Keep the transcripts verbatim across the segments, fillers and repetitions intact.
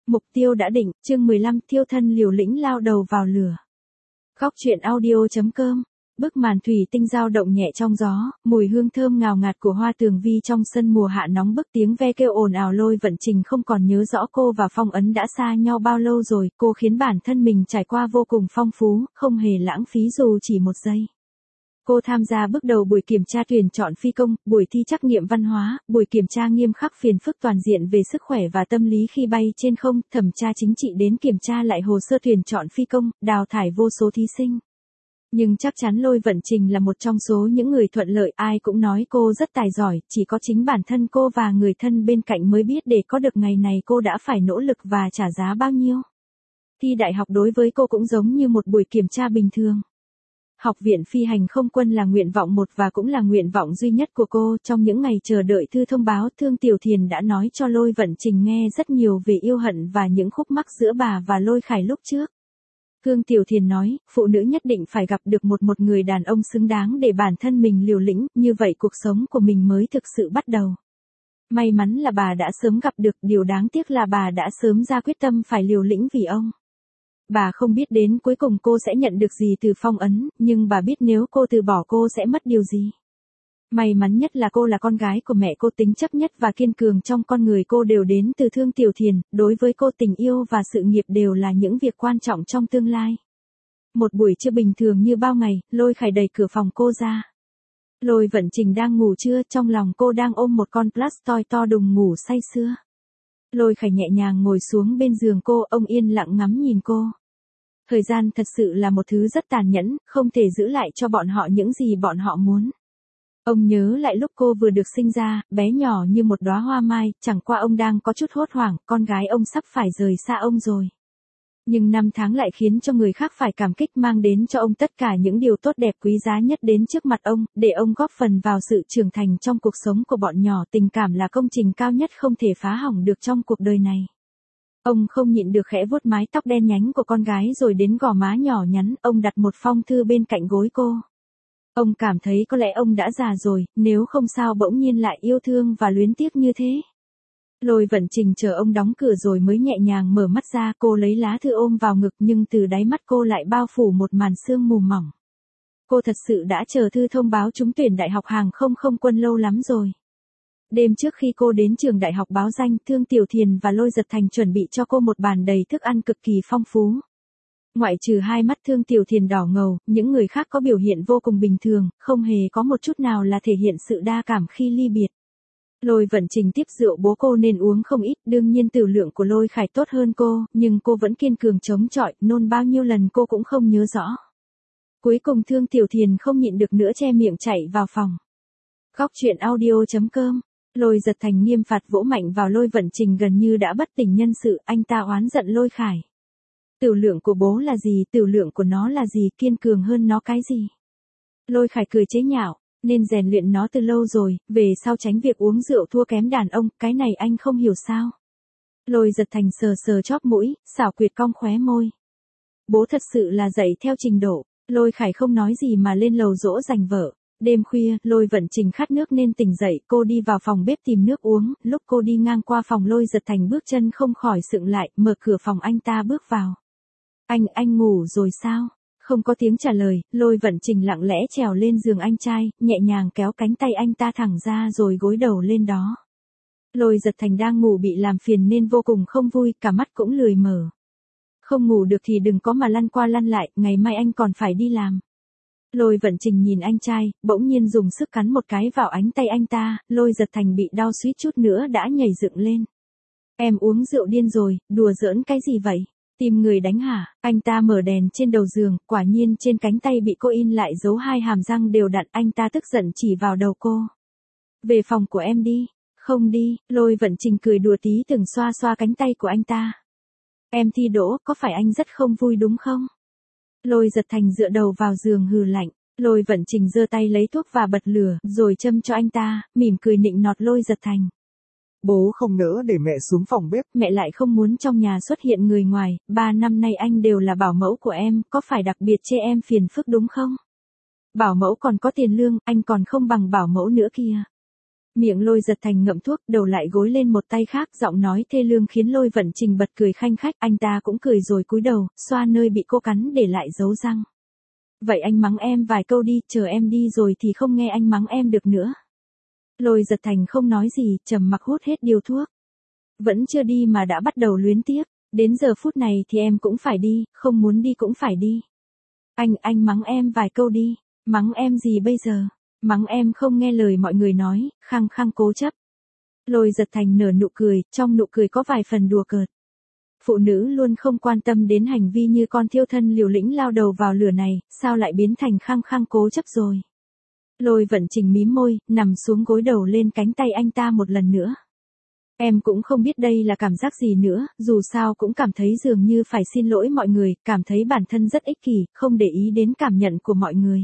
Mục tiêu đã định, chương mười lăm, thiêu thân liều lĩnh lao đầu vào lửa. Góc truyện audio chấm com. Bức màn thủy tinh dao động nhẹ trong gió, mùi hương thơm ngào ngạt của hoa tường vi trong sân mùa hạ nóng bức, tiếng ve kêu ồn ào. Lôi Vận Trình không còn nhớ rõ cô và Phong Ấn đã xa nhau bao lâu rồi, cô khiến bản thân mình trải qua vô cùng phong phú, không hề lãng phí dù chỉ một giây. Cô tham gia bước đầu buổi kiểm tra tuyển chọn phi công, buổi thi trắc nghiệm văn hóa, buổi kiểm tra nghiêm khắc phiền phức toàn diện về sức khỏe và tâm lý khi bay trên không, thẩm tra chính trị đến kiểm tra lại hồ sơ tuyển chọn phi công, đào thải vô số thí sinh. Nhưng chắc chắn Lôi Vận Trình là một trong số những người thuận lợi, ai cũng nói cô rất tài giỏi, chỉ có chính bản thân cô và người thân bên cạnh mới biết để có được ngày này cô đã phải nỗ lực và trả giá bao nhiêu. Thi đại học đối với cô cũng giống như một buổi kiểm tra bình thường. Học viện phi hành không quân là nguyện vọng một và cũng là nguyện vọng duy nhất của cô. Trong những ngày chờ đợi thư thông báo, Thương Tiểu Thiền đã nói cho Lôi Vận Trình nghe rất nhiều về yêu hận và những khúc mắc giữa bà và Lôi Khải lúc trước. Thương Tiểu Thiền nói, phụ nữ nhất định phải gặp được một một người đàn ông xứng đáng để bản thân mình liều lĩnh, như vậy cuộc sống của mình mới thực sự bắt đầu. May mắn là bà đã sớm gặp được, điều đáng tiếc là bà đã sớm ra quyết tâm phải liều lĩnh vì ông. Bà không biết đến cuối cùng cô sẽ nhận được gì từ Phong Ấn, nhưng bà biết nếu cô từ bỏ cô sẽ mất điều gì. May mắn nhất là cô là con gái của mẹ cô, tính chấp nhất và kiên cường trong con người cô đều đến từ Thương Tiểu Thiền, đối với cô tình yêu và sự nghiệp đều là những việc quan trọng trong tương lai. Một buổi trưa bình thường như bao ngày, Lôi Khải đẩy cửa phòng cô ra. Lôi Vận Trình đang ngủ trưa, trong lòng cô đang ôm một con Blastoise to đùng ngủ say sưa. Lôi Khải nhẹ nhàng ngồi xuống bên giường cô, ông yên lặng ngắm nhìn cô. Thời gian thật sự là một thứ rất tàn nhẫn, không thể giữ lại cho bọn họ những gì bọn họ muốn. Ông nhớ lại lúc cô vừa được sinh ra, bé nhỏ như một đóa hoa mai, chẳng qua ông đang có chút hốt hoảng, con gái ông sắp phải rời xa ông rồi. Nhưng năm tháng lại khiến cho người khác phải cảm kích, mang đến cho ông tất cả những điều tốt đẹp quý giá nhất đến trước mặt ông, để ông góp phần vào sự trưởng thành trong cuộc sống của bọn nhỏ. Tình cảm là công trình cao nhất không thể phá hỏng được trong cuộc đời này. Ông không nhịn được khẽ vuốt mái tóc đen nhánh của con gái rồi đến gò má nhỏ nhắn, ông đặt một phong thư bên cạnh gối cô. Ông cảm thấy có lẽ ông đã già rồi, nếu không sao bỗng nhiên lại yêu thương và luyến tiếc như thế. Lôi Vận Trình chờ ông đóng cửa rồi mới nhẹ nhàng mở mắt ra, cô lấy lá thư ôm vào ngực nhưng từ đáy mắt cô lại bao phủ một màn sương mù mỏng. Cô thật sự đã chờ thư thông báo trúng tuyển Đại học Hàng không không quân lâu lắm rồi. Đêm trước khi cô đến trường đại học báo danh, Thương Tiểu Thiền và Lôi Giật Thành chuẩn bị cho cô một bàn đầy thức ăn cực kỳ phong phú. Ngoại trừ hai mắt Thương Tiểu Thiền đỏ ngầu, những người khác có biểu hiện vô cùng bình thường, không hề có một chút nào là thể hiện sự đa cảm khi ly biệt. Lôi Vận Trình tiếp rượu bố cô nên uống không ít, đương nhiên tử lượng của Lôi Khải tốt hơn cô, nhưng cô vẫn kiên cường chống chọi, nôn bao nhiêu lần cô cũng không nhớ rõ. Cuối cùng Thương Tiểu Thiền không nhịn được nữa che miệng chạy vào phòng. Góc truyện audio chấm com. Lôi Giật Thành nghiêm phạt vỗ mạnh vào Lôi Vận Trình gần như đã bất tỉnh nhân sự, anh ta oán giận Lôi Khải. Tử lượng của bố là gì, tử lượng của nó là gì, kiên cường hơn nó cái gì? Lôi Khải cười chế nhạo, nên rèn luyện nó từ lâu rồi, về sau tránh việc uống rượu thua kém đàn ông, cái này anh không hiểu sao? Lôi Giật Thành sờ sờ chóp mũi, xảo quyệt cong khóe môi. Bố thật sự là dạy theo trình độ. Lôi Khải không nói gì mà lên lầu dỗ dành vợ. Đêm khuya, Lôi Vận Trình khát nước nên tỉnh dậy, cô đi vào phòng bếp tìm nước uống, lúc cô đi ngang qua phòng Lôi Giật Thành bước chân không khỏi sững lại, mở cửa phòng anh ta bước vào. Anh, anh ngủ rồi sao? Không có tiếng trả lời, Lôi Vận Trình lặng lẽ trèo lên giường anh trai, nhẹ nhàng kéo cánh tay anh ta thẳng ra rồi gối đầu lên đó. Lôi Giật Thành đang ngủ bị làm phiền nên vô cùng không vui, cả mắt cũng lười mở. Không ngủ được thì đừng có mà lăn qua lăn lại, ngày mai anh còn phải đi làm. Lôi Vận Trình nhìn anh trai, bỗng nhiên dùng sức cắn một cái vào ánh tay anh ta, Lôi Giật Thành bị đau suýt chút nữa đã nhảy dựng lên. Em uống rượu điên rồi, đùa giỡn cái gì vậy? Tìm người đánh hả? Anh ta mở đèn trên đầu giường, quả nhiên trên cánh tay bị cô in lại dấu hai hàm răng đều đặn, anh ta tức giận chỉ vào đầu cô. Về phòng của em đi. Không đi, Lôi Vận Trình cười đùa tí từng xoa xoa cánh tay của anh ta. Em thi đỗ, có phải anh rất không vui đúng không? Lôi Giật Thành dựa đầu vào giường hừ lạnh. Lôi Vận Trình giơ tay lấy thuốc và bật lửa, rồi châm cho anh ta, mỉm cười nịnh nọt Lôi Giật Thành. Bố không nỡ để mẹ xuống phòng bếp. Mẹ lại không muốn trong nhà xuất hiện người ngoài, ba năm nay anh đều là bảo mẫu của em, có phải đặc biệt chê em phiền phức đúng không? Bảo mẫu còn có tiền lương, anh còn không bằng bảo mẫu nữa kìa. Miệng Lôi Giật Thành ngậm thuốc, đầu lại gối lên một tay khác, giọng nói thê lương khiến Lôi Vận Trình bật cười khanh khách, anh ta cũng cười rồi cúi đầu, xoa nơi bị cô cắn để lại dấu răng. Vậy anh mắng em vài câu đi, chờ em đi rồi thì không nghe anh mắng em được nữa. Lôi Giật Thành không nói gì, trầm mặc hút hết điếu thuốc. Vẫn chưa đi mà đã bắt đầu luyến tiếc, đến giờ phút này thì em cũng phải đi, không muốn đi cũng phải đi. Anh, anh mắng em vài câu đi, mắng em gì bây giờ? Mắng em không nghe lời mọi người nói, khăng khăng cố chấp. Lôi Giật Thành nở nụ cười, trong nụ cười có vài phần đùa cợt. Phụ nữ luôn không quan tâm đến hành vi như con thiêu thân liều lĩnh lao đầu vào lửa này, sao lại biến thành khăng khăng cố chấp rồi. Lôi Vận Trình mím môi, nằm xuống gối đầu lên cánh tay anh ta một lần nữa. Em cũng không biết đây là cảm giác gì nữa, dù sao cũng cảm thấy dường như phải xin lỗi mọi người, cảm thấy bản thân rất ích kỷ, không để ý đến cảm nhận của mọi người.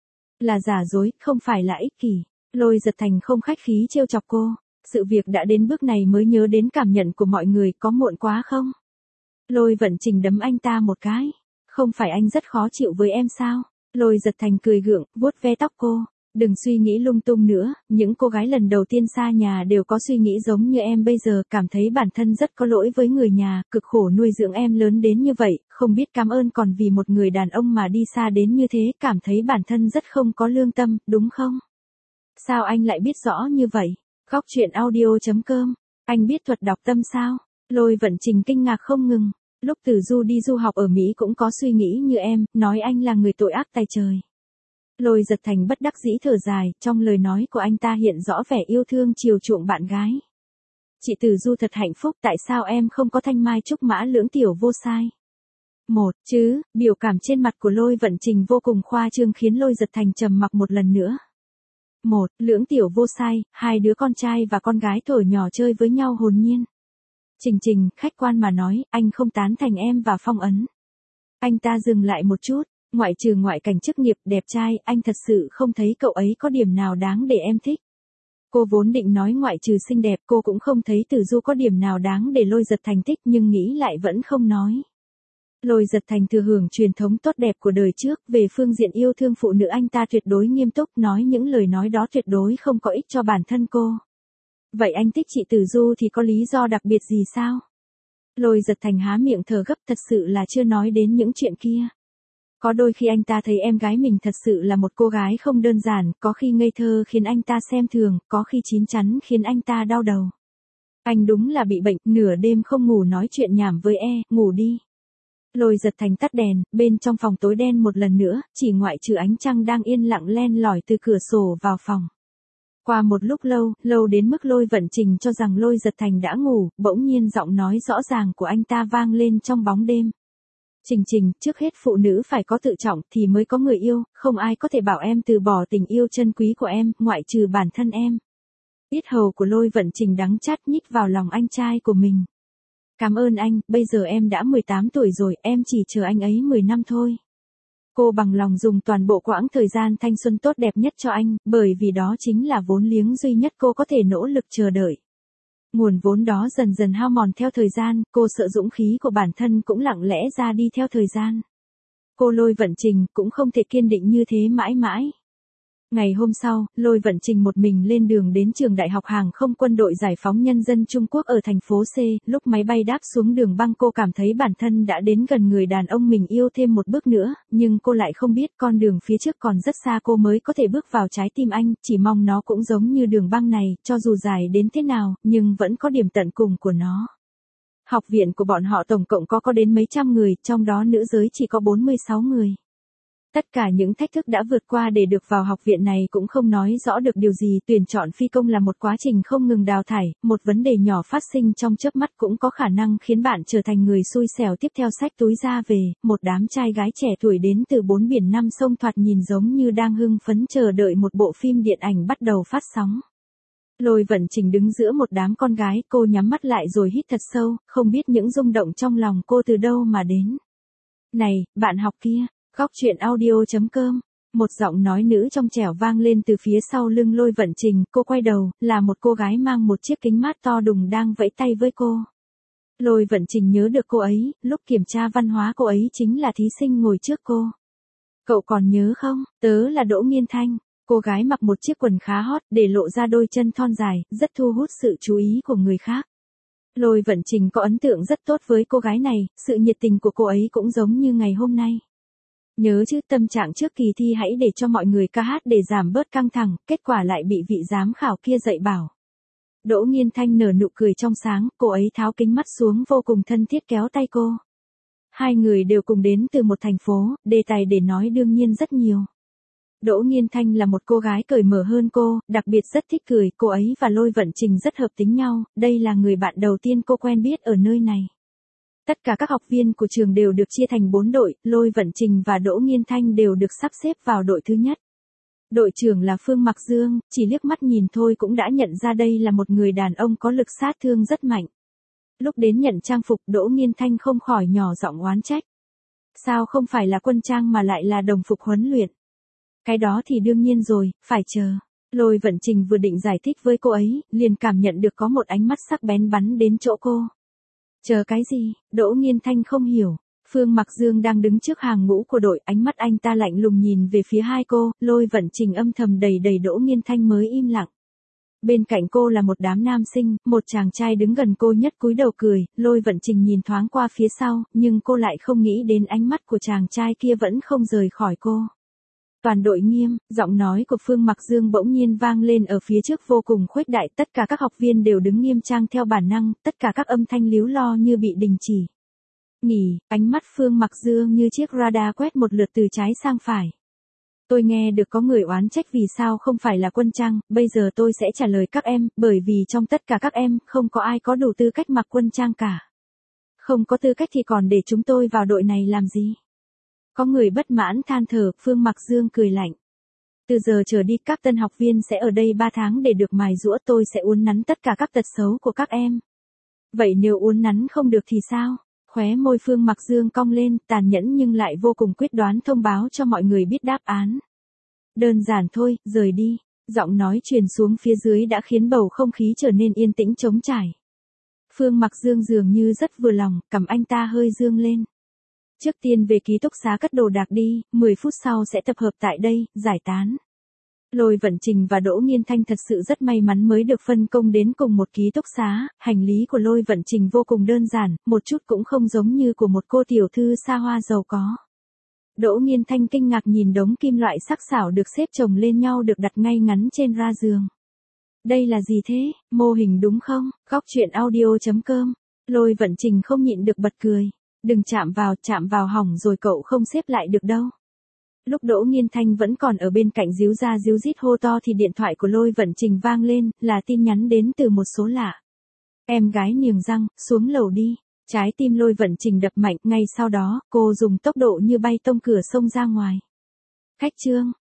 Là giả dối, không phải là ích kỷ. Lôi Giật Thành không khách khí trêu chọc cô. Sự việc đã đến bước này mới nhớ đến cảm nhận của mọi người, có muộn quá không? Lôi Vận Trình đấm anh ta một cái. Không phải anh rất khó chịu với em sao? Lôi Giật Thành cười gượng, vuốt ve tóc cô. Đừng suy nghĩ lung tung nữa, những cô gái lần đầu tiên xa nhà đều có suy nghĩ giống như em bây giờ, cảm thấy bản thân rất có lỗi với người nhà, cực khổ nuôi dưỡng em lớn đến như vậy, không biết cảm ơn còn vì một người đàn ông mà đi xa đến như thế, cảm thấy bản thân rất không có lương tâm, đúng không? Sao anh lại biết rõ như vậy? Góc truyện audio chấm com, anh biết thuật đọc tâm sao? Lôi Vận Trình kinh ngạc không ngừng, lúc Tử Du đi du học ở Mỹ cũng có suy nghĩ như em, nói anh là người tội ác tày trời. Lôi Giật Thành bất đắc dĩ thở dài, trong lời nói của anh ta hiện rõ vẻ yêu thương chiều chuộng bạn gái. Chị Tử Du thật hạnh phúc, tại sao em không có thanh mai trúc mã lưỡng tiểu vô sai? Một, chứ, biểu cảm trên mặt của Lôi Vận Trình vô cùng khoa trương khiến Lôi Giật Thành trầm mặc một lần nữa. Một, lưỡng tiểu vô sai, hai đứa con trai và con gái thổi nhỏ chơi với nhau hồn nhiên. Trình Trình, khách quan mà nói, anh không tán thành em và Phong Ấn. Anh ta dừng lại một chút. Ngoại trừ ngoại cảnh chức nghiệp đẹp trai, anh thật sự không thấy cậu ấy có điểm nào đáng để em thích. Cô vốn định nói ngoại trừ xinh đẹp, cô cũng không thấy Tử Du có điểm nào đáng để Lôi Giật Thành thích, nhưng nghĩ lại vẫn không nói. Lôi Giật Thành thừa hưởng truyền thống tốt đẹp của đời trước, về phương diện yêu thương phụ nữ anh ta tuyệt đối nghiêm túc, nói những lời nói đó tuyệt đối không có ích cho bản thân cô. Vậy anh thích chị Tử Du thì có lý do đặc biệt gì sao? Lôi Giật Thành há miệng thở gấp, thật sự là chưa nói đến những chuyện kia. Có đôi khi anh ta thấy em gái mình thật sự là một cô gái không đơn giản, có khi ngây thơ khiến anh ta xem thường, có khi chín chắn khiến anh ta đau đầu. Anh đúng là bị bệnh, nửa đêm không ngủ nói chuyện nhảm với e, ngủ đi. Lôi Giật Thành tắt đèn, bên trong phòng tối đen một lần nữa, chỉ ngoại trừ ánh trăng đang yên lặng len lỏi từ cửa sổ vào phòng. Qua một lúc lâu, lâu đến mức Lôi Vận Trình cho rằng Lôi Giật Thành đã ngủ, bỗng nhiên giọng nói rõ ràng của anh ta vang lên trong bóng đêm. Trình Trình, trước hết phụ nữ phải có tự trọng thì mới có người yêu, không ai có thể bảo em từ bỏ tình yêu chân quý của em, ngoại trừ bản thân em. Yết hầu của Lôi Vận Trình đắng chát nhích vào lòng anh trai của mình. Cảm ơn anh, bây giờ em đã mười tám tuổi rồi, em chỉ chờ anh ấy mười năm thôi. Cô bằng lòng dùng toàn bộ quãng thời gian thanh xuân tốt đẹp nhất cho anh, bởi vì đó chính là vốn liếng duy nhất cô có thể nỗ lực chờ đợi. Nguồn vốn đó dần dần hao mòn theo thời gian, cô sợ dũng khí của bản thân cũng lặng lẽ ra đi theo thời gian. Cô Lôi Vận Trình cũng không thể kiên định như thế mãi mãi. Ngày hôm sau, Lôi Vận Trình một mình lên đường đến trường Đại học Hàng không Quân đội Giải phóng Nhân dân Trung Quốc ở thành phố C, lúc máy bay đáp xuống đường băng cô cảm thấy bản thân đã đến gần người đàn ông mình yêu thêm một bước nữa, nhưng cô lại không biết con đường phía trước còn rất xa cô mới có thể bước vào trái tim anh, chỉ mong nó cũng giống như đường băng này, cho dù dài đến thế nào, nhưng vẫn có điểm tận cùng của nó. Học viện của bọn họ tổng cộng có có đến mấy trăm người, trong đó nữ giới chỉ có bốn mươi sáu người. Tất cả những thách thức đã vượt qua để được vào học viện này cũng không nói rõ được điều gì, tuyển chọn phi công là một quá trình không ngừng đào thải, một vấn đề nhỏ phát sinh trong chớp mắt cũng có khả năng khiến bạn trở thành người xui xẻo tiếp theo xách túi ra về, một đám trai gái trẻ tuổi đến từ bốn biển năm sông thoạt nhìn giống như đang hưng phấn chờ đợi một bộ phim điện ảnh bắt đầu phát sóng. Lôi Vận Trình đứng giữa một đám con gái, cô nhắm mắt lại rồi hít thật sâu, không biết những rung động trong lòng cô từ đâu mà đến. Này, bạn học kia. Góc truyện audio chấm com, một giọng nói nữ trong trẻo vang lên từ phía sau lưng Lôi Vận Trình, cô quay đầu, là một cô gái mang một chiếc kính mát to đùng đang vẫy tay với cô. Lôi Vận Trình nhớ được cô ấy, lúc kiểm tra văn hóa cô ấy chính là thí sinh ngồi trước cô. Cậu còn nhớ không, tớ là Đỗ Nghiên Thanh. Cô gái mặc một chiếc quần khá hot, để lộ ra đôi chân thon dài, rất thu hút sự chú ý của người khác. Lôi Vận Trình có ấn tượng rất tốt với cô gái này, sự nhiệt tình của cô ấy cũng giống như ngày hôm nay. Nhớ chứ, tâm trạng trước kỳ thi hãy để cho mọi người ca hát để giảm bớt căng thẳng, kết quả lại bị vị giám khảo kia dạy bảo. Đỗ Nghiên Thanh nở nụ cười trong sáng, cô ấy tháo kính mắt xuống vô cùng thân thiết kéo tay cô. Hai người đều cùng đến từ một thành phố, đề tài để nói đương nhiên rất nhiều. Đỗ Nghiên Thanh là một cô gái cởi mở hơn cô, đặc biệt rất thích cười, cô ấy và Lôi Vận Trình rất hợp tính nhau, đây là người bạn đầu tiên cô quen biết ở nơi này. Tất cả các học viên của trường đều được chia thành bốn đội, Lôi Vận Trình và Đỗ Nghiên Thanh đều được sắp xếp vào đội thứ nhất. Đội trưởng là Phương Mặc Dương, chỉ liếc mắt nhìn thôi cũng đã nhận ra đây là một người đàn ông có lực sát thương rất mạnh. Lúc đến nhận trang phục, Đỗ Nghiên Thanh không khỏi nhỏ giọng oán trách. Sao không phải là quân trang mà lại là đồng phục huấn luyện? Cái đó thì đương nhiên rồi, phải chờ. Lôi Vận Trình vừa định giải thích với cô ấy, liền cảm nhận được có một ánh mắt sắc bén bắn đến chỗ cô. Chờ cái gì? Đỗ Nghiên Thanh không hiểu. Phương Mặc Dương đang đứng trước hàng ngũ của đội, ánh mắt anh ta lạnh lùng nhìn về phía hai cô, Lôi Vận Trình âm thầm đầy đầy Đỗ Nghiên Thanh mới im lặng. Bên cạnh cô là một đám nam sinh, một chàng trai đứng gần cô nhất cúi đầu cười, Lôi Vận Trình nhìn thoáng qua phía sau, nhưng cô lại không nghĩ đến ánh mắt của chàng trai kia vẫn không rời khỏi cô. Toàn đội nghiêm, giọng nói của Phương Mặc Dương bỗng nhiên vang lên ở phía trước vô cùng khuếch đại, tất cả các học viên đều đứng nghiêm trang theo bản năng, tất cả các âm thanh líu lo như bị đình chỉ. Nghỉ, ánh mắt Phương Mặc Dương như chiếc radar quét một lượt từ trái sang phải. Tôi nghe được có người oán trách vì sao không phải là quân trang, bây giờ tôi sẽ trả lời các em, bởi vì trong tất cả các em, không có ai có đủ tư cách mặc quân trang cả. Không có tư cách thì còn để chúng tôi vào đội này làm gì? Có người bất mãn than thở, Phương Mặc Dương cười lạnh. Từ giờ trở đi các tân học viên sẽ ở đây ba tháng để được mài giũa, tôi sẽ uốn nắn tất cả các tật xấu của các em. Vậy nếu uốn nắn không được thì sao? Khóe môi Phương Mặc Dương cong lên, tàn nhẫn nhưng lại vô cùng quyết đoán thông báo cho mọi người biết đáp án. Đơn giản thôi, rời đi. Giọng nói truyền xuống phía dưới đã khiến bầu không khí trở nên yên tĩnh trống trải. Phương Mặc Dương dường như rất vừa lòng, cằm anh ta hơi dương lên. Trước tiên về ký túc xá cất đồ đạc đi, mười phút sau sẽ tập hợp tại đây, giải tán. Lôi Vận Trình và Đỗ Nghiên Thanh thật sự rất may mắn mới được phân công đến cùng một ký túc xá, hành lý của Lôi Vận Trình vô cùng đơn giản, một chút cũng không giống như của một cô tiểu thư xa hoa giàu có. Đỗ Nghiên Thanh kinh ngạc nhìn đống kim loại sắc sảo được xếp chồng lên nhau được đặt ngay ngắn trên ra giường. Đây là gì thế, mô hình đúng không? Góc truyện audio chấm com. Lôi Vận Trình không nhịn được bật cười. Đừng chạm vào, chạm vào hỏng rồi cậu không xếp lại được đâu. Lúc Đỗ Nghiên Thanh vẫn còn ở bên cạnh díu ra díu dít hô to thì điện thoại của Lôi Vận Trình vang lên, là tin nhắn đến từ một số lạ. Em gái niềng răng, xuống lầu đi. Trái tim Lôi Vận Trình đập mạnh, ngay sau đó, cô dùng tốc độ như bay tông cửa xông ra ngoài. Khách trương,